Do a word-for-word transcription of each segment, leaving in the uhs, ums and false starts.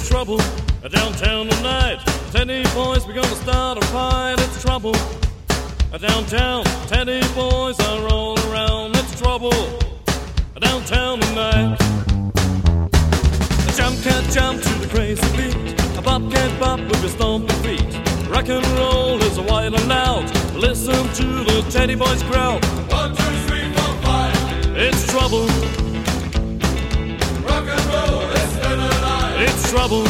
trouble downtown tonight. Teddy boys, we're gonna start a fight. It's trouble downtown. Teddy boys are all around. It's trouble downtown tonight. Jump cat jump to the crazy beat. A bop cat bop with your stomping feet. Rock and roll is wild and loud. Listen to the Teddy boys growl. One, two, three, four, five. It's trouble. Rock and roll is still alive. It's trouble.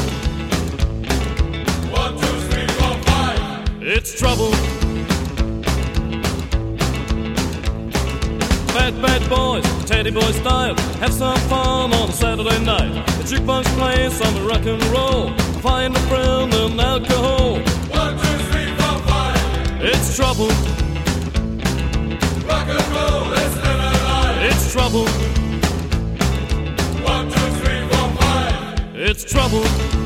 One, two, three, four, five. It's trouble. Bad, bad boys, Teddy boy style. Have some fun on a Saturday night. The jukebox plays some rock and roll. Find a friend and alcohol. One, two, three, four, five. It's trouble. Rock and roll is still alive. It's trouble. One, two, three, four, five. It's trouble.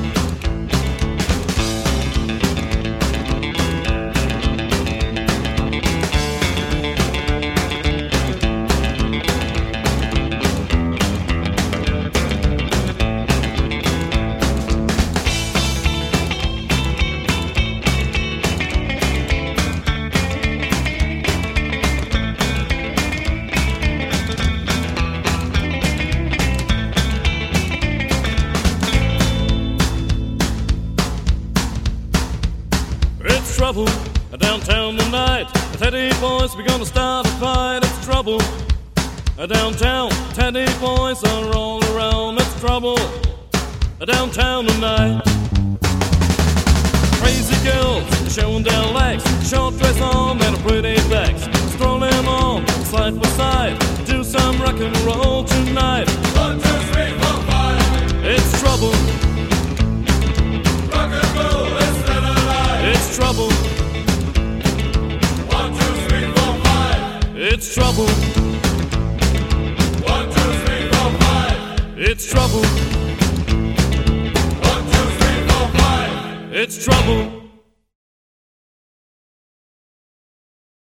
It's trouble downtown tonight. Teddy boys, we're gonna start a fight. It's trouble downtown. Teddy boys are all around. It's trouble downtown tonight. Crazy girls showing their legs, short dress on and a pretty backs, strolling on side by side. Do some rock and roll tonight. One, two, three, four, five. It's trouble. Rock and roll is still alive. It's trouble. One, two, three, four, five. It's trouble. One, two, three, four, five. It's trouble. One, two, three, four, five. It's trouble.